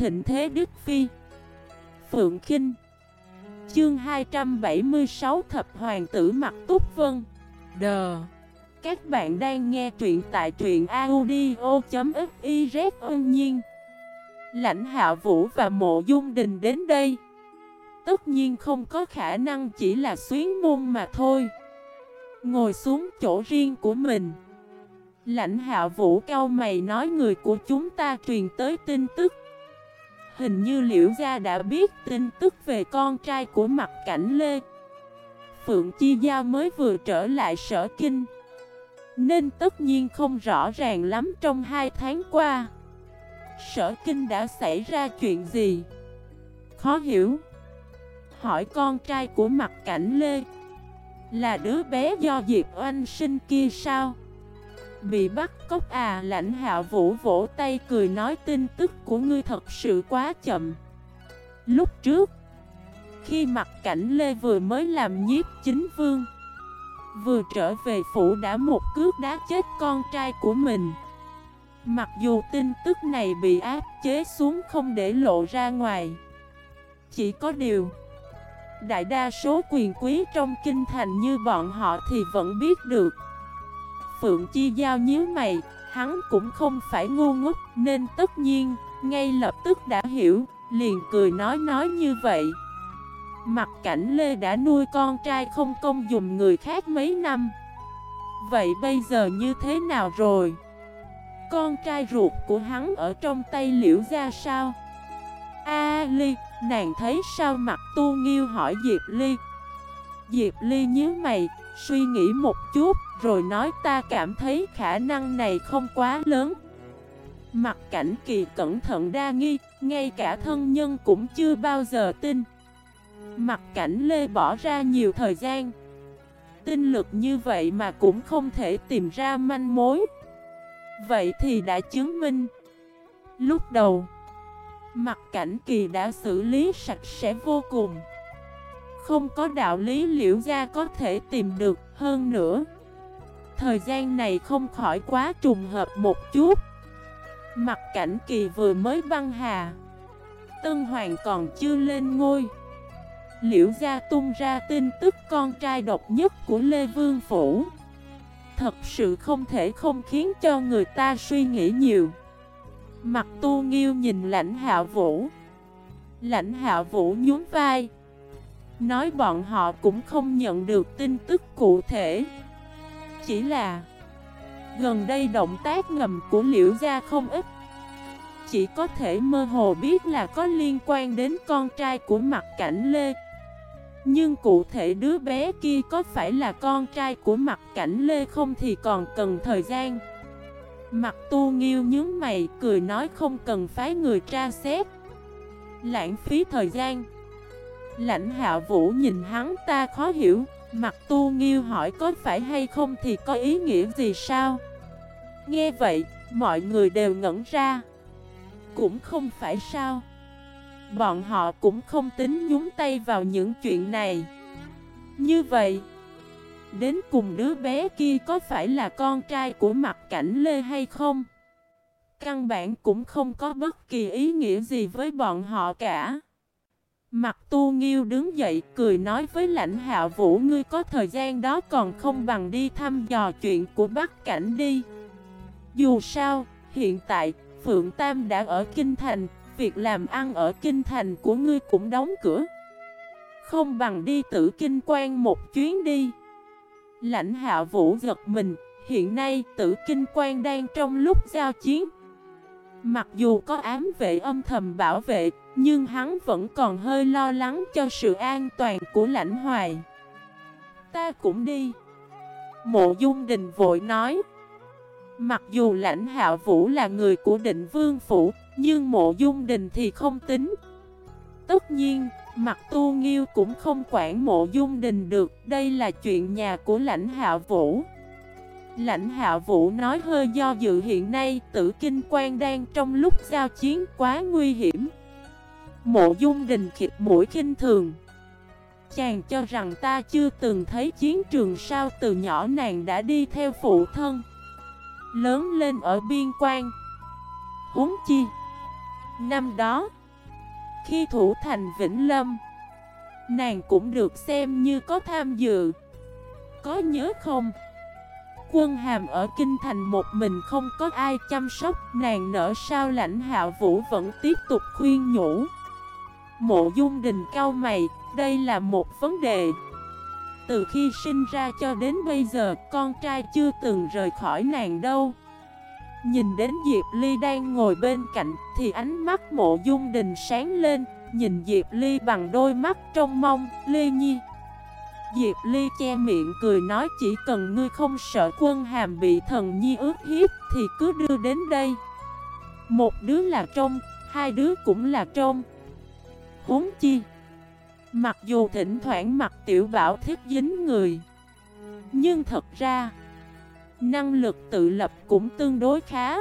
thịnh thế Đức Phi. Phượng Khinh. Chương 276 Thập Hoàng tử Mặc Túc Vân. Đờ. Các bạn đang nghe truyện tại truyện audio.fiz. Ương nhiên Lãnh Hạ Vũ và Mộ Dung Đình đến đây tất nhiên không có khả năng chỉ là xuyến môn mà thôi. Ngồi xuống chỗ riêng của mình, Lãnh Hạ Vũ cau mày nói người của chúng ta truyền tới tin tức. Hình như Liễu gia đã biết tin tức về con trai của Mặc Cảnh Lê. Phượng Chi Giao mới vừa trở lại Sở Kinh, nên tất nhiên không rõ ràng lắm trong 2 tháng qua Sở Kinh đã xảy ra chuyện gì. Khó hiểu. Hỏi con trai của Mặc Cảnh Lê là đứa bé do Diệp Oanh sinh kia sao? Bị bắt cóc à? Lãnh Hạ Vũ vỗ tay cười nói tin tức của ngươi thật sự quá chậm. Lúc trước, khi Mặc Cảnh Lê vừa mới làm nhiếp chính vương, vừa trở về phủ đã một cước đá chết con trai của mình. Mặc dù tin tức này bị áp chế xuống không để lộ ra ngoài, chỉ có điều đại đa số quyền quý trong kinh thành như bọn họ thì vẫn biết được. Phượng Chi Giao nhíu mày, hắn cũng không phải ngu ngốc nên tất nhiên ngay lập tức đã hiểu, liền cười nói như vậy. Mặc Cảnh Lê đã nuôi con trai không công dùng người khác mấy năm, vậy bây giờ như thế nào rồi? Con trai ruột của hắn ở trong tay Liễu gia sao? A Ly, nàng thấy sao? Mặc Tu Nghiêu hỏi Diệp Ly. Diệp Ly nhíu mày, suy nghĩ một chút, rồi nói ta cảm thấy khả năng này không quá lớn. Mặc Cảnh Kỳ cẩn thận đa nghi, ngay cả thân nhân cũng chưa bao giờ tin. Mặc Cảnh Lê bỏ ra nhiều thời gian, tinh lực như vậy mà cũng không thể tìm ra manh mối. Vậy thì đã chứng minh lúc đầu Mặc Cảnh Kỳ đã xử lý sạch sẽ vô cùng. Không có đạo lý Liễu gia có thể tìm được. Hơn nữa, thời gian này không khỏi quá trùng hợp một chút. Mặc Cảnh Kỳ vừa mới băng hà, Tân Hoàng còn chưa lên ngôi, Liễu gia tung ra tin tức con trai độc nhất của Lê Vương Phủ. Thật sự không thể không khiến cho người ta suy nghĩ nhiều. Mặc Tu Nghiêu nhìn Lãnh Hạ Vũ. Lãnh Hạ Vũ nhún vai, nói bọn họ cũng không nhận được tin tức cụ thể, chỉ là gần đây động tác ngầm của Liễu gia không ít, chỉ có thể mơ hồ biết là có liên quan đến con trai của Mặc Cảnh Lê. Nhưng cụ thể đứa bé kia có phải là con trai của Mặc Cảnh Lê không thì còn cần thời gian. Mặc Tu Nghiêu nhướng mày cười nói không cần phái người tra xét, lãng phí thời gian. Lãnh Hạ Vũ nhìn hắn ta khó hiểu. Mặc Tu Nghiêu hỏi có phải hay không thì có ý nghĩa gì sao? Nghe vậy, mọi người đều ngẩn ra. Cũng không phải sao? Bọn họ cũng không tính nhúng tay vào những chuyện này. Như vậy, đến cùng đứa bé kia có phải là con trai của Mặc Cảnh Lê hay không? Căn bản cũng không có bất kỳ ý nghĩa gì với bọn họ cả. Mặc Tu Nghiêu đứng dậy cười nói với Lãnh Hạ Vũ ngươi có thời gian đó còn không bằng đi thăm dò chuyện của Bắc Cảnh đi. Dù sao, hiện tại Phượng Tam đã ở Kinh Thành, việc làm ăn ở Kinh Thành của ngươi cũng đóng cửa. Không bằng đi Tử Kinh Quan một chuyến đi. Lãnh Hạ Vũ giật mình, hiện nay Tử Kinh Quan đang trong lúc giao chiến. Mặc dù có ám vệ âm thầm bảo vệ, nhưng hắn vẫn còn hơi lo lắng cho sự an toàn của Lãnh Hoài. Ta cũng đi. Mộ Dung Đình vội nói. Mặc dù Lãnh Hạ Vũ là người của Định Vương Phủ, nhưng Mộ Dung Đình thì không tính. Tất nhiên, Mặc Tu Nghiêu cũng không quản Mộ Dung Đình được, đây là chuyện nhà của Lãnh Hạ Vũ. Lãnh Hạ Vũ nói hơi do dự hiện nay Tử Kinh Quan đang trong lúc giao chiến quá nguy hiểm. Mộ Dung Đình khịt mũi khinh thường. Chàng cho rằng ta chưa từng thấy chiến trường sao? Từ nhỏ nàng đã đi theo phụ thân, lớn lên ở biên quan. Huống chi Năm đó, khi thủ thành Vĩnh Lâm, nàng cũng được xem như có tham dự. Có nhớ không? Quân Hàm ở Kinh Thành một mình không có ai chăm sóc, nàng nỡ sao? Lãnh Hạo Vũ vẫn tiếp tục khuyên nhủ. Mộ Dung Đình cau mày, đây là một vấn đề. Từ khi sinh ra cho đến bây giờ, con trai chưa từng rời khỏi nàng đâu. Nhìn đến Diệp Ly đang ngồi bên cạnh, thì ánh mắt Mộ Dung Đình sáng lên, nhìn Diệp Ly bằng đôi mắt trông mong. Ly Nhi. Diệp Ly che miệng cười nói, chỉ cần ngươi không sợ Quân Hàm bị thần nhi ức hiếp thì cứ đưa đến đây. Một đứa là trông, hai đứa cũng là trông. Huống chi, mặc dù thỉnh thoảng Mặc Tiểu Bảo thích dính người, nhưng thật ra năng lực tự lập cũng tương đối khá.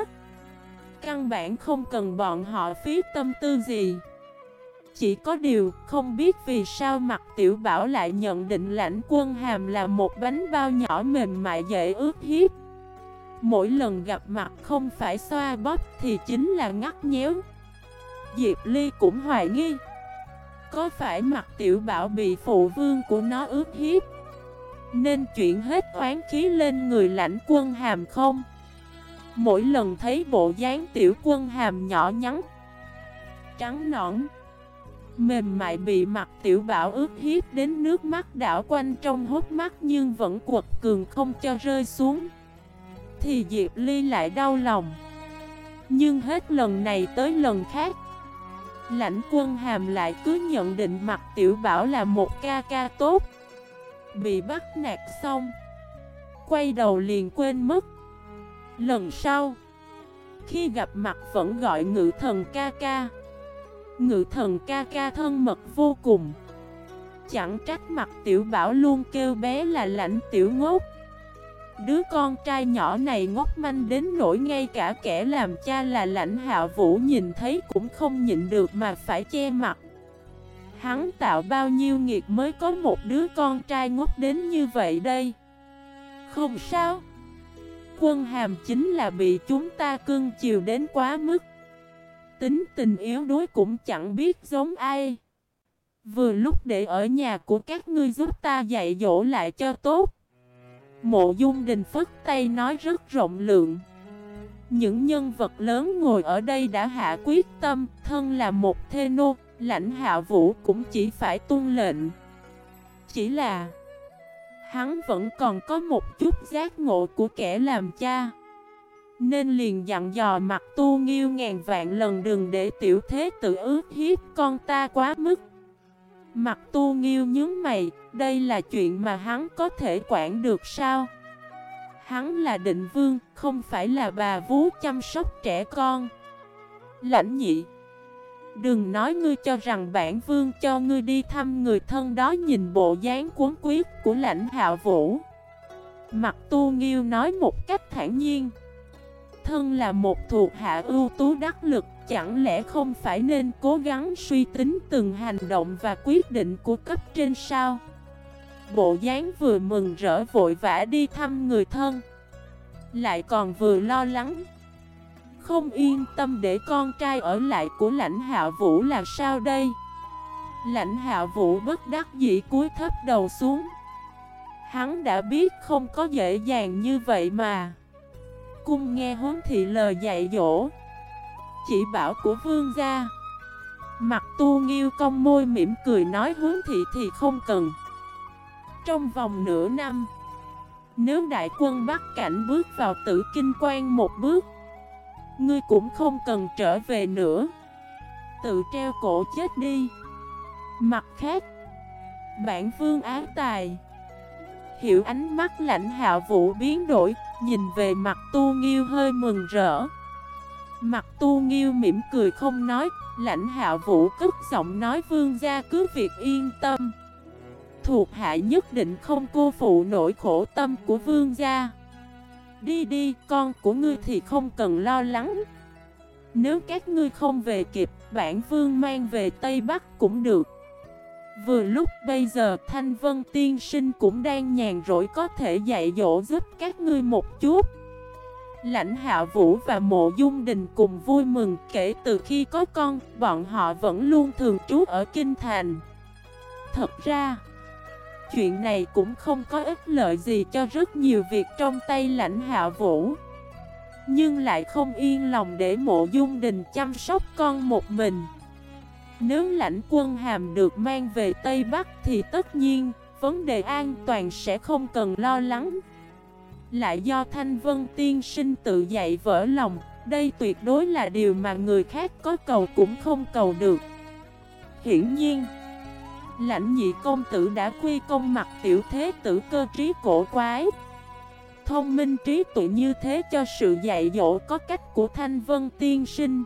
Căn bản không cần bọn họ phí tâm tư gì. Chỉ có điều không biết vì sao Mặc Tiểu Bảo lại nhận định Lãnh Quân Hàm là một bánh bao nhỏ mềm mại dễ ức hiếp. Mỗi lần gặp mặt không phải xoa bóp thì chính là ngắt nhéo. Diệp Ly cũng hoài nghi, có phải Mặc Tiểu Bảo bị phụ vương của nó ức hiếp nên chuyển hết oán khí lên người Lãnh Quân Hàm không? Mỗi lần thấy bộ dáng Tiểu Quân Hàm nhỏ nhắn, trắng nõn, mềm mại bị Mặc Tiểu Bảo ức hiếp đến nước mắt đảo quanh trong hốc mắt nhưng vẫn quật cường không cho rơi xuống, thì Diệp Ly lại đau lòng. Nhưng hết lần này tới lần khác, Lãnh Quân Hàm lại cứ nhận định Mặc Tiểu Bảo là một ca ca tốt. Bị bắt nạt xong, quay đầu liền quên mất. Lần sau, khi gặp mặt vẫn gọi Ngự Thần ca ca. Ngự Thần ca ca thân mật vô cùng. Chẳng trách Mặc Tiểu Bảo luôn kêu bé là Lãnh Tiểu Ngốc. Đứa con trai nhỏ này ngốc manh đến nỗi ngay cả kẻ làm cha là Lãnh Hạo Vũ nhìn thấy cũng không nhịn được mà phải che mặt. Hắn tạo bao nhiêu nghiệt mới có một đứa con trai ngốc đến như vậy đây? Không sao. Quân Hàm chính là bị chúng ta cưng chiều đến quá mức. Tính tình yếu đuối cũng chẳng biết giống ai. Vừa lúc để ở nhà của các ngươi giúp ta dạy dỗ lại cho tốt. Mộ Dung Đình phất tay nói rất rộng lượng. Những nhân vật lớn ngồi ở đây đã hạ quyết tâm, thân là một thê nô, Lãnh Hạo Vũ cũng chỉ phải tuân lệnh. Chỉ là hắn vẫn còn có một chút giác ngộ của kẻ làm cha, nên liền dặn dò Mặc Tu Nghiêu ngàn vạn lần đừng để tiểu thế tự ức hiếp con ta quá mức. Mặc Tu Nghiêu nhướng mày, đây là chuyện mà hắn có thể quản được sao? Hắn là định vương, không phải là bà vú chăm sóc trẻ con. Lãnh Nhị, đừng nói ngươi cho rằng bản vương cho ngươi đi thăm người thân đó. Nhìn bộ dáng cuống quyết của Lãnh Hạo Vũ, Mặc Tu Nghiêu nói một cách thản nhiên, thân là một thuộc hạ ưu tú đắc lực, chẳng lẽ không phải nên cố gắng suy tính từng hành động và quyết định của cấp trên sao? Bộ dáng vừa mừng rỡ vội vã đi thăm người thân, lại còn vừa lo lắng, không yên tâm để con trai ở lại của Lãnh Hạo Vũ là sao đây? Lãnh Hạo Vũ bất đắc dĩ cúi thấp đầu xuống. Hắn đã biết không có dễ dàng như vậy mà. Cung nghe huấn thị lời dạy dỗ, chỉ bảo của vương gia. Mặc Tu Nghiêu cong môi mỉm cười nói huấn thị thì không cần. Trong vòng nửa năm, nếu đại quân Bắc Cảnh bước vào Tử Kinh Quan một bước, ngươi cũng không cần trở về nữa, tự treo cổ chết đi. Mặt khác, bản vương ái tài. Hiểu ánh mắt Lãnh Hạo Vũ biến đổi, nhìn về Mặc Tu Nghiêu hơi mừng rỡ. Mặc Tu Nghiêu mỉm cười không nói. Lãnh Hạo Vũ cất giọng nói vương gia cứ việc yên tâm, thuộc hạ nhất định không cô phụ nỗi khổ tâm của vương gia. Đi đi, con của ngươi thì không cần lo lắng. Nếu các ngươi không về kịp, bản vương mang về Tây Bắc cũng được. Vừa lúc bây giờ Thanh Vân tiên sinh cũng đang nhàn rỗi, có thể dạy dỗ giúp các ngươi một chút. Lãnh Hạ Vũ và Mộ Dung Đình cùng vui mừng. Kể từ khi có con, bọn họ vẫn luôn thường trú ở Kinh Thành. Thật ra, chuyện này cũng không có ích lợi gì cho rất nhiều việc trong tay Lãnh Hạ Vũ, nhưng lại không yên lòng để Mộ Dung Đình chăm sóc con một mình. Nếu Lãnh Quân Hàm được mang về Tây Bắc thì tất nhiên vấn đề an toàn sẽ không cần lo lắng. Lại do Thanh Vân tiên sinh tự dạy vỡ lòng, đây tuyệt đối là điều mà người khác có cầu cũng không cầu được. Hiển nhiên, Lãnh nhị công tử đã quy công mặt tiểu thế tử cơ trí cổ quái, thông minh trí tuệ như thế cho sự dạy dỗ có cách của Thanh Vân tiên sinh.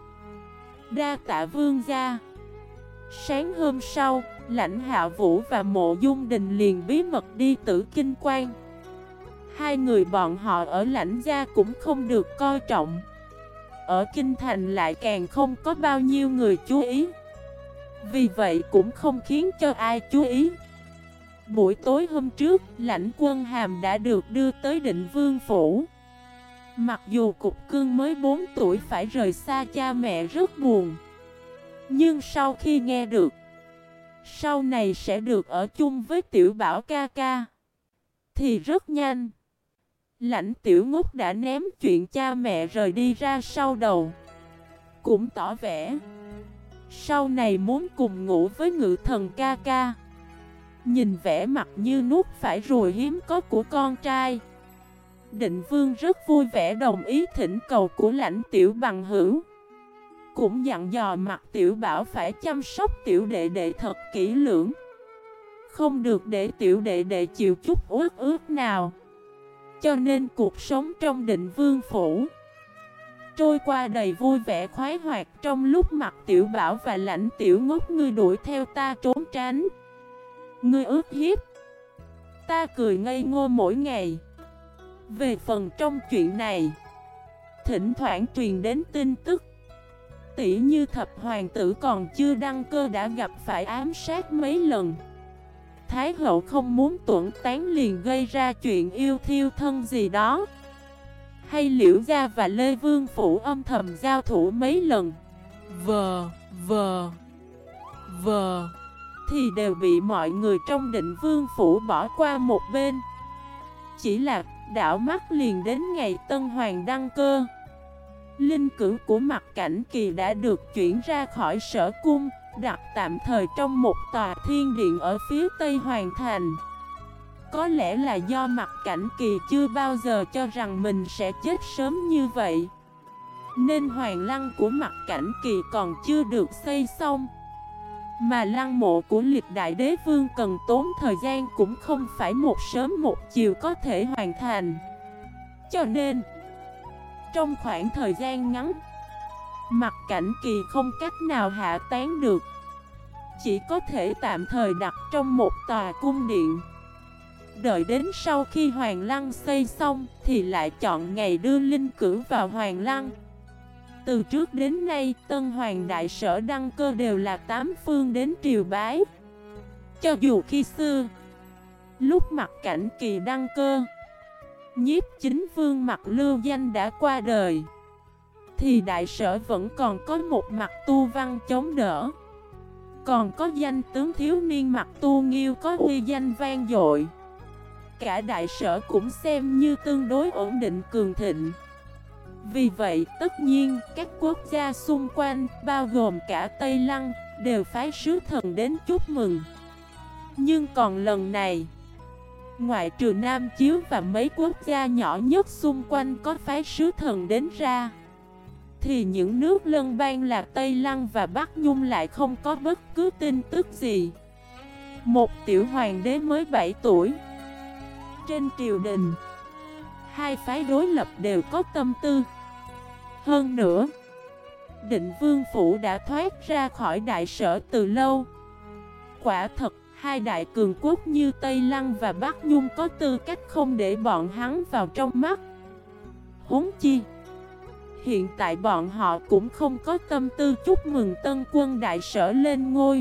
Đa tạ vương gia. Sáng hôm sau, Lãnh Hạ Vũ và Mộ Dung Đình liền bí mật đi Tử Kinh Quan. Hai người bọn họ ở Lãnh gia cũng không được coi trọng, ở Kinh Thành lại càng không có bao nhiêu người chú ý, vì vậy cũng không khiến cho ai chú ý. Buổi tối hôm trước, Lãnh Quân Hàm đã được đưa tới Định Vương Phủ. Mặc dù Cục Cưng mới 4 tuổi phải rời xa cha mẹ rất buồn, nhưng sau khi nghe được sau này sẽ được ở chung với Tiểu Bảo ca ca thì rất nhanh, Lãnh Tiểu Ngốc đã ném chuyện cha mẹ rời đi ra sau đầu, cũng tỏ vẻ sau này muốn cùng ngủ với Ngự Thần ca ca. Nhìn vẻ mặt như nuốt phải ruồi hiếm có của con trai, Định Vương rất vui vẻ đồng ý thỉnh cầu của Lãnh Tiểu bằng hữu, cũng dặn dò mặt Tiểu Bảo phải chăm sóc tiểu đệ đệ thật kỹ lưỡng, không được để tiểu đệ đệ chịu chút uất ước nào. Cho nên cuộc sống trong Định Vương Phủ trôi qua đầy vui vẻ khoái hoạt. Trong lúc mặt Tiểu Bảo và Lãnh Tiểu Ngốc ngươi đuổi theo ta trốn tránh, ngươi ức hiếp ta, cười ngây ngô mỗi ngày. Về phần trong chuyện này, thỉnh thoảng truyền đến tin tức, tỉ như Thập Hoàng tử còn chưa đăng cơ đã gặp phải ám sát mấy lần, Thái hậu không muốn tuẫn tán liền gây ra chuyện yêu thiêu thân gì đó, hay Liễu Gia và Lê Vương Phủ âm thầm giao thủ mấy lần, thì đều bị mọi người trong Định Vương Phủ bỏ qua một bên. Chỉ là đảo mắt liền đến ngày Tân Hoàng đăng cơ, linh cữu của Mặc Cảnh Kỳ đã được chuyển ra khỏi Sở Cung, đặt tạm thời trong một tòa thiên điện ở phía Tây Hoàng Thành. Có lẽ là do Mặc Cảnh Kỳ chưa bao giờ cho rằng mình sẽ chết sớm như vậy, nên hoàng lăng của Mặc Cảnh Kỳ còn chưa được xây xong, mà lăng mộ của lịch đại đế vương cần tốn thời gian, cũng không phải một sớm một chiều có thể hoàn thành. Cho nên, trong khoảng thời gian ngắn, Mặc Cảnh Kỳ không cách nào hạ tán được, chỉ có thể tạm thời đặt trong một tòa cung điện. Đợi đến sau khi Hoàng Lăng xây xong thì lại chọn ngày đưa linh cữu vào Hoàng Lăng. Từ trước đến nay, Tân Hoàng Đại Sở đăng cơ đều là 8 phương đến triều bái. Cho dù khi xưa, lúc Mặc Cảnh Kỳ đăng cơ, Nhiếp Chính Vương Mặc Lưu Danh đã qua đời, thì Đại Sở vẫn còn có một Mặc Tu Văn chống đỡ, còn có danh tướng thiếu niên Mặc Tu Nghiêu có uy danh vang dội. Cả Đại Sở cũng xem như tương đối ổn định cường thịnh. Vì vậy, tất nhiên, các quốc gia xung quanh, bao gồm cả Tây Lăng, đều phái sứ thần đến chúc mừng. Nhưng còn lần này, ngoại trừ Nam Chiếu và mấy quốc gia nhỏ nhất xung quanh có phái sứ thần đến ra, thì những nước lân bang là Tây Lăng và Bắc Nhung lại không có bất cứ tin tức gì. Một tiểu hoàng đế mới 7 tuổi. Trên triều đình, hai phái đối lập đều có tâm tư. Hơn nữa, Định Vương Phủ đã thoát ra khỏi Đại Sở từ lâu. Quả thật, hai đại cường quốc như Tây Lăng và Bắc Nhung có tư cách không để bọn hắn vào trong mắt. Huống chi, hiện tại bọn họ cũng không có tâm tư chúc mừng tân quân Đại Sở lên ngôi.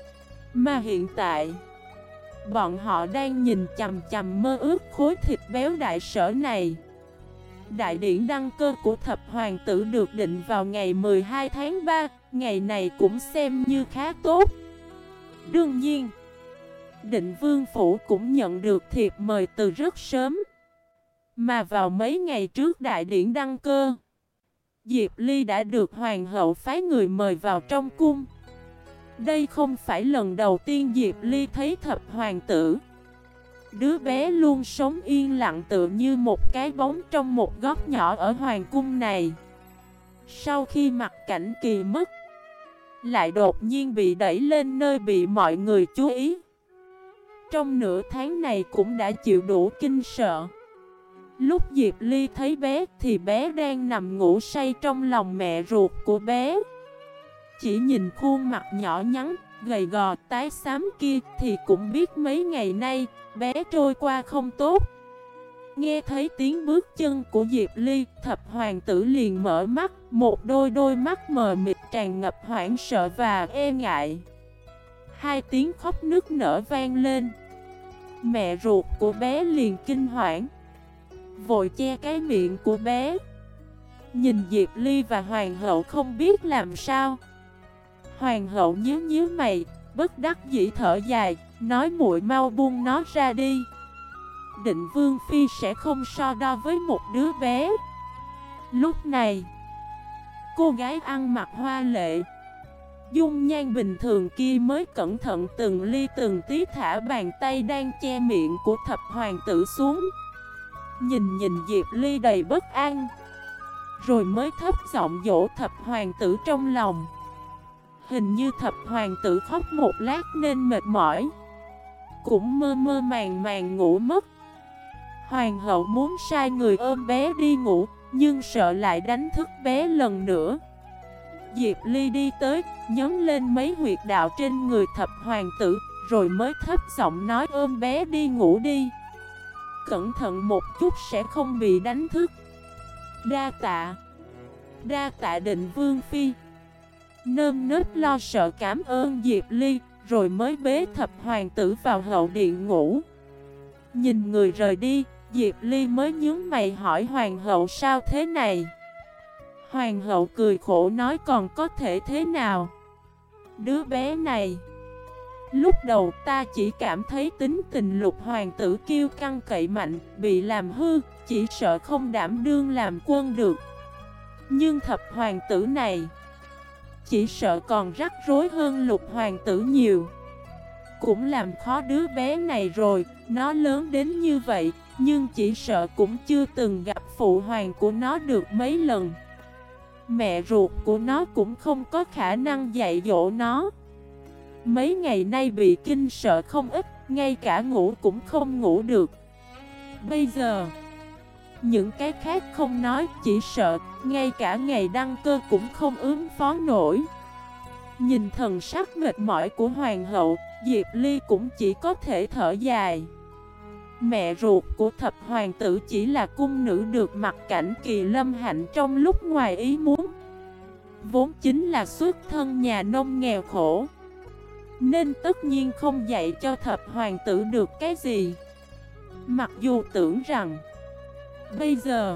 Mà hiện tại, bọn họ đang nhìn chằm chằm mơ ước khối thịt béo Đại Sở này. Đại điển đăng cơ của thập hoàng tử được định vào ngày 12 tháng 3, ngày này cũng xem như khá tốt. Đương nhiên, Định Vương Phủ cũng nhận được thiệp mời từ rất sớm. Mà vào mấy ngày trước đại điển đăng cơ, Diệp Ly đã được hoàng hậu phái người mời vào trong cung. Đây không phải lần đầu tiên Diệp Ly thấy thập hoàng tử. Đứa bé luôn sống yên lặng tựa như một cái bóng trong một góc nhỏ ở hoàng cung này. Sau khi Mặc Cảnh Kỳ mất, lại đột nhiên bị đẩy lên nơi bị mọi người chú ý. Trong nửa tháng này cũng đã chịu đủ kinh sợ. Lúc Diệp Ly thấy bé thì bé đang nằm ngủ say trong lòng mẹ ruột của bé. Chỉ nhìn khuôn mặt nhỏ nhắn, gầy gò, tái xám kia thì cũng biết mấy ngày nay bé trôi qua không tốt. Nghe thấy tiếng bước chân của Diệp Ly, thập hoàng tử liền mở mắt, một đôi mắt mờ mịt tràn ngập hoảng sợ và e ngại. Hai tiếng khóc nức nở vang lên. Mẹ ruột của bé liền kinh hoảng, vội che cái miệng của bé. Nhìn Diệp Ly và hoàng hậu không biết làm sao. Hoàng hậu nhíu mày, bất đắc dĩ thở dài, nói muội mau buông nó ra đi. Định Vương Phi sẽ không so đo với một đứa bé. Lúc này, cô gái ăn mặc hoa lệ, dung nhan bình thường kia mới cẩn thận từng ly từng tí thả bàn tay đang che miệng của thập hoàng tử xuống. Nhìn Diệp Ly đầy bất an, rồi mới thấp giọng dỗ thập hoàng tử trong lòng. Hình như thập hoàng tử khóc một lát nên mệt mỏi, cũng mơ màng ngủ mất. Hoàng hậu muốn sai người ôm bé đi ngủ, nhưng sợ lại đánh thức bé lần nữa. Diệp Ly đi tới, nhấn lên mấy huyệt đạo trên người thập hoàng tử, rồi mới thấp giọng nói ôm bé đi ngủ đi. Cẩn thận một chút sẽ không bị đánh thức. Đa tạ Định Vương Phi. Nơm nớp lo sợ cảm ơn Diệp Ly, rồi mới bế thập hoàng tử vào hậu điện ngủ. Nhìn người rời đi, Diệp Ly mới nhướng mày hỏi hoàng hậu sao thế này. Hoàng hậu cười khổ nói còn có thể thế nào. Đứa bé này, lúc đầu ta chỉ cảm thấy tính tình Lục hoàng tử kiêu căng cậy mạnh, bị làm hư, chỉ sợ không đảm đương làm quân được. Nhưng thập hoàng tử này, chỉ sợ còn rắc rối hơn Lục hoàng tử nhiều. Cũng làm khó đứa bé này rồi, nó lớn đến như vậy, nhưng chỉ sợ cũng chưa từng gặp phụ hoàng của nó được mấy lần. Mẹ ruột của nó cũng không có khả năng dạy dỗ nó. Mấy ngày nay bị kinh sợ không ít, ngay cả ngủ cũng không ngủ được. Bây giờ, những cái khác không nói, chỉ sợ ngay cả ngày đăng cơ cũng không ứng phó nổi. Nhìn thần sắc mệt mỏi của hoàng hậu, Diệp Ly cũng chỉ có thể thở dài. Mẹ ruột của thập hoàng tử chỉ là cung nữ được Mặc Cảnh Kỳ lâm hạnh trong lúc ngoài ý muốn. Vốn chính là xuất thân nhà nông nghèo khổ, nên tất nhiên không dạy cho thập hoàng tử được cái gì. Mặc dù tưởng rằng bây giờ,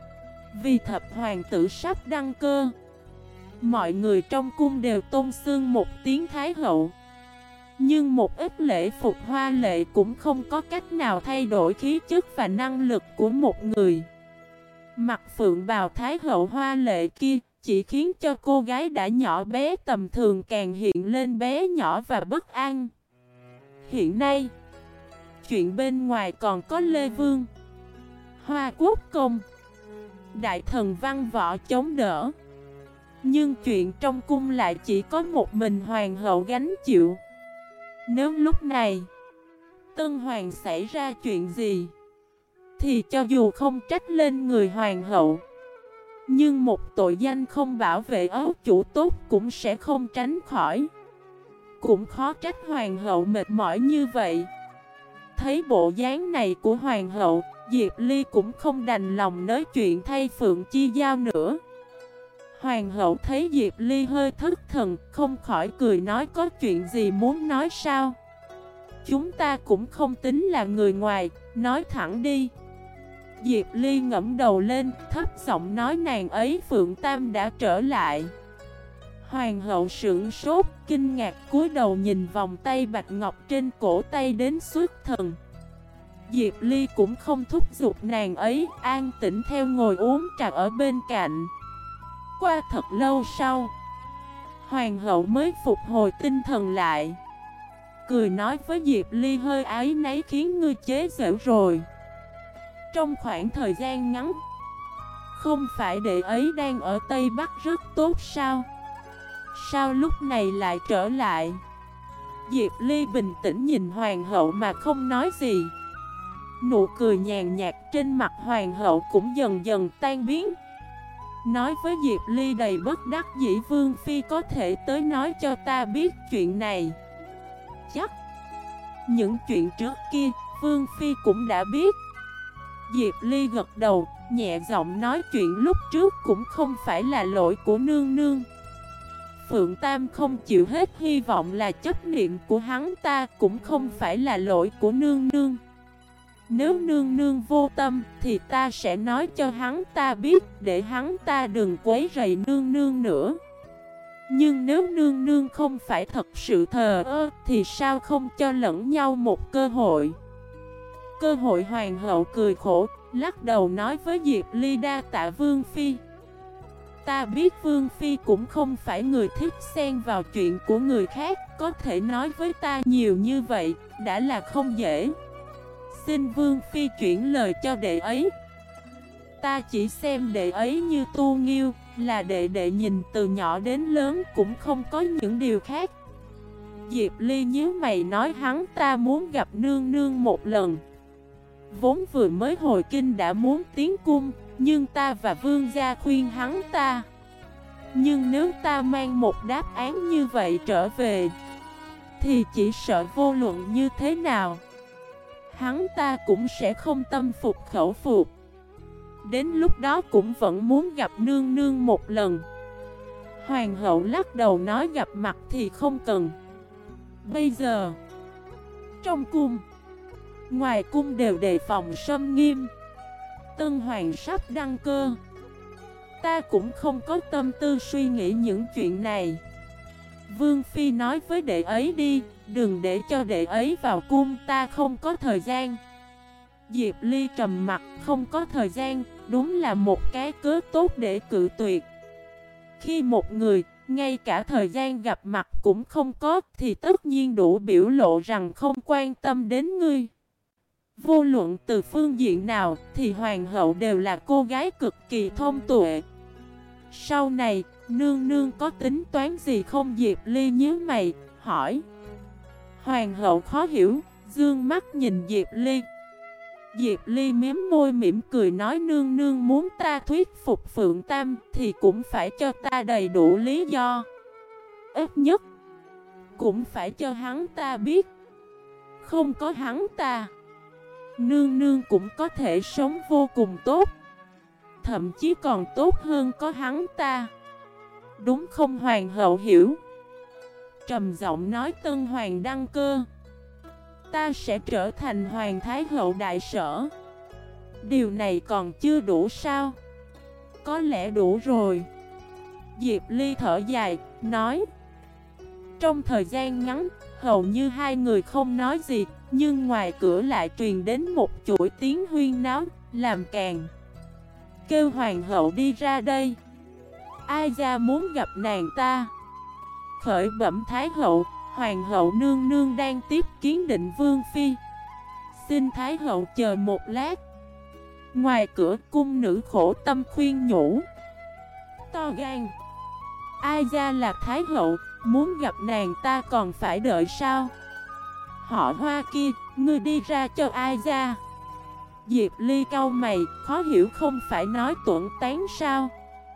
vì thập hoàng tử sắp đăng cơ, mọi người trong cung đều tôn xưng một tiếng thái hậu, nhưng một ít lễ phục hoa lệ cũng không có cách nào thay đổi khí chất và năng lực của một người. Mặc phượng bào thái hậu hoa lệ kia chỉ khiến cho cô gái đã nhỏ bé tầm thường càng hiện lên bé nhỏ và bất an. Hiện nay, chuyện bên ngoài còn có Lê Vương, Hoa Quốc Công, đại thần Văn Võ chống đỡ, nhưng chuyện trong cung lại chỉ có một mình hoàng hậu gánh chịu. Nếu lúc này Tân Hoàng xảy ra chuyện gì, thì cho dù không trách lên người hoàng hậu, nhưng một tội danh không bảo vệ ấu chủ tốt cũng sẽ không tránh khỏi. Cũng khó trách hoàng hậu mệt mỏi như vậy. Thấy bộ dáng này của hoàng hậu, Diệp Ly cũng không đành lòng nói chuyện thay Phượng Chi Giao nữa. Hoàng hậu thấy Diệp Ly hơi thất thần, không khỏi cười nói có chuyện gì muốn nói sao? Chúng ta cũng không tính là người ngoài, nói thẳng đi. Diệp Ly ngẩng đầu lên, thấp giọng nói nàng ấy Phượng Tam đã trở lại. Hoàng hậu sửng sốt, kinh ngạc cúi đầu nhìn vòng tay bạch ngọc trên cổ tay đến xuất thần. Diệp Ly cũng không thúc giục nàng ấy, an tĩnh theo ngồi uống trà ở bên cạnh. Qua thật lâu sau, Hoàng hậu mới phục hồi tinh thần lại, cười nói với Diệp Ly hơi áy náy khiến ngươi chế giễu rồi. Trong khoảng thời gian ngắn, không phải đệ ấy đang ở Tây Bắc rất tốt sao? Sao lúc này lại trở lại? Diệp Ly bình tĩnh nhìn Hoàng hậu mà không nói gì. Nụ cười nhàn nhạt trên mặt Hoàng hậu cũng dần dần tan biến. Nói với Diệp Ly đầy bất đắc dĩ Vương Phi có thể tới nói cho ta biết chuyện này. Chắc những chuyện trước kia Vương Phi cũng đã biết. Diệp Ly gật đầu, nhẹ giọng nói chuyện lúc trước cũng không phải là lỗi của nương nương. Phượng Tam không chịu hết hy vọng là chấp niệm của hắn ta, cũng không phải là lỗi của nương nương. Nếu nương nương vô tâm thì ta sẽ nói cho hắn ta biết để hắn ta đừng quấy rầy nương nương nữa. Nhưng nếu nương nương không phải thật sự thờ ơ thì sao không cho lẫn nhau một cơ hội? Cơ hội Hoàng hậu cười khổ, lắc đầu nói với Diệp Ly đa tạ Vương Phi. Ta biết Vương Phi cũng không phải người thích xen vào chuyện của người khác, có thể nói với ta nhiều như vậy, đã là không dễ. Xin Vương Phi chuyển lời cho đệ ấy. Ta chỉ xem đệ ấy như tu nghiêu, là đệ nhìn từ nhỏ đến lớn cũng không có những điều khác. Diệp Ly nhíu mày nói hắn ta muốn gặp nương nương một lần. Vốn vừa mới hồi kinh đã muốn tiến cung, nhưng ta và vương gia khuyên hắn ta. Nhưng nếu ta mang một đáp án như vậy trở về, thì chỉ sợ vô luận như thế nào, hắn ta cũng sẽ không tâm phục khẩu phục. Đến lúc đó cũng vẫn muốn gặp nương nương một lần. Hoàng hậu lắc đầu nói gặp mặt thì không cần. Bây giờ, trong cung, ngoài cung đều đề phòng xâm nghiêm. Tân hoàng sắp đăng cơ, ta cũng không có tâm tư suy nghĩ những chuyện này. Vương Phi nói với đệ ấy đi, đừng để cho đệ ấy vào cung, ta không có thời gian. Diệp Ly trầm mặt, không có thời gian, đúng là một cái cớ tốt để cự tuyệt. Khi một người, ngay cả thời gian gặp mặt cũng không có, thì tất nhiên đủ biểu lộ rằng không quan tâm đến ngươi. Vô luận từ phương diện nào, thì hoàng hậu đều là cô gái cực kỳ thông tuệ. Sau này, nương nương có tính toán gì không? Diệp Ly nhíu mày, hỏi. Hoàng hậu khó hiểu, dương mắt nhìn Diệp Ly. Diệp Ly mím môi mỉm cười nói nương nương muốn ta thuyết phục Phượng Tam thì cũng phải cho ta đầy đủ lý do. Ít nhất cũng phải cho hắn ta biết, không có hắn ta, nương nương cũng có thể sống vô cùng tốt, thậm chí còn tốt hơn có hắn ta. Đúng không? Hoàng hậu hiểu, trầm giọng nói tân hoàng đăng cơ, ta sẽ trở thành hoàng thái hậu đại sở. Điều này còn chưa đủ sao? Có lẽ đủ rồi. Diệp Ly thở dài, nói. Trong thời gian ngắn, hầu như hai người không nói gì, nhưng ngoài cửa lại truyền đến một chuỗi tiếng huyên náo, làm càng. Kêu hoàng hậu đi ra đây. Ai ra muốn gặp nàng ta? Khởi bẩm thái hậu, hoàng hậu nương nương đang tiếp kiến Định Vương Phi. Xin thái hậu chờ một lát. Ngoài cửa cung nữ khổ tâm khuyên nhủ. To gan. Ai ra là thái hậu, muốn gặp nàng ta còn phải đợi sao? Họ Hoa kia, ngươi đi ra cho ai ra? Diệp Ly cau mày, khó hiểu không phải nói tuẫn tán sao?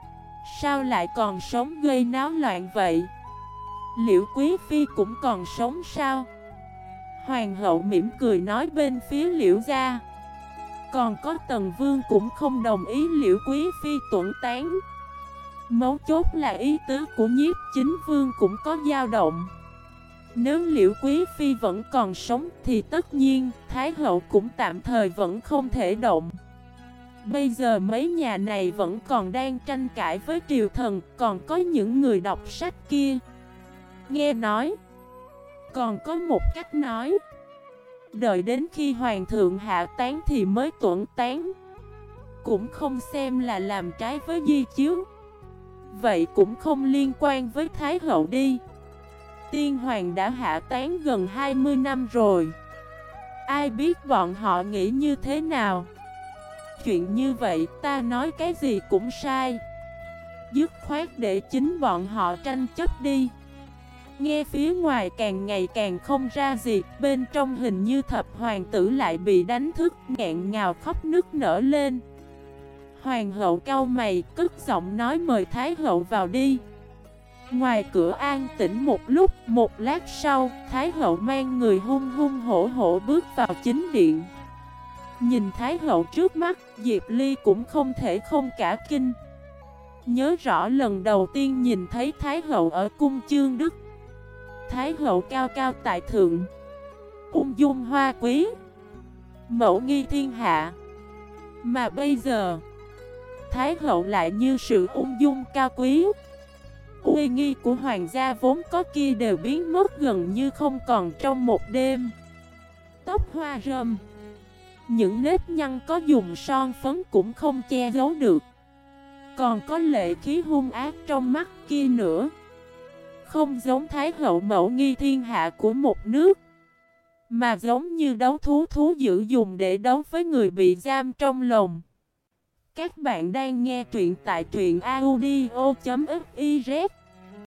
Sao lại còn sống gây náo loạn vậy? Liễu Quý Phi cũng còn sống sao? Hoàng hậu mỉm cười nói bên phía Liễu gia. Còn có Tần Vương cũng không đồng ý Liễu Quý Phi tuẫn tán. Mấu chốt là ý tứ của Nhiếp Chính Vương cũng có dao động. Nếu Liễu Quý Phi vẫn còn sống thì tất nhiên Thái hậu cũng tạm thời vẫn không thể động. Bây giờ mấy nhà này vẫn còn đang tranh cãi với triều thần, còn có những người đọc sách kia. Nghe nói, còn có một cách nói, đợi đến khi hoàng thượng hạ tán thì mới tuẫn tán, cũng không xem là làm trái với di chiếu. Vậy cũng không liên quan với Thái hậu đi. Tiên hoàng đã hạ tán gần 20 năm rồi, ai biết bọn họ nghĩ như thế nào. Chuyện như vậy ta nói cái gì cũng sai, dứt khoát để chính bọn họ tranh chấp đi. Nghe phía ngoài càng ngày càng không ra gì, bên trong hình như thập hoàng tử lại bị đánh thức, nghẹn ngào khóc nức nở lên. Hoàng hậu cau mày, cất giọng nói mời Thái hậu vào đi. Ngoài cửa an tĩnh một lúc, một lát sau, Thái hậu mang người hung hung hổ hổ bước vào chính điện. Nhìn Thái hậu trước mắt, Diệp Ly cũng không thể không cả kinh. Nhớ rõ lần đầu tiên nhìn thấy Thái hậu ở cung Chương Đức, Thái hậu cao cao tại thượng, ung dung hoa quý, mẫu nghi thiên hạ. Mà bây giờ, Thái hậu lại như sự ung dung cao quý, uy nghi của hoàng gia vốn có kia đều biến mất gần như không còn trong một đêm. Tóc hoa râm, những nếp nhăn có dùng son phấn cũng không che giấu được, còn có lệ khí hung ác trong mắt kia nữa. Không giống Thái hậu mẫu nghi thiên hạ của một nước, mà giống như đấu thú thú dữ dùng để đấu với người bị giam trong lồng. Các bạn đang nghe truyện tại truyện audio.fiz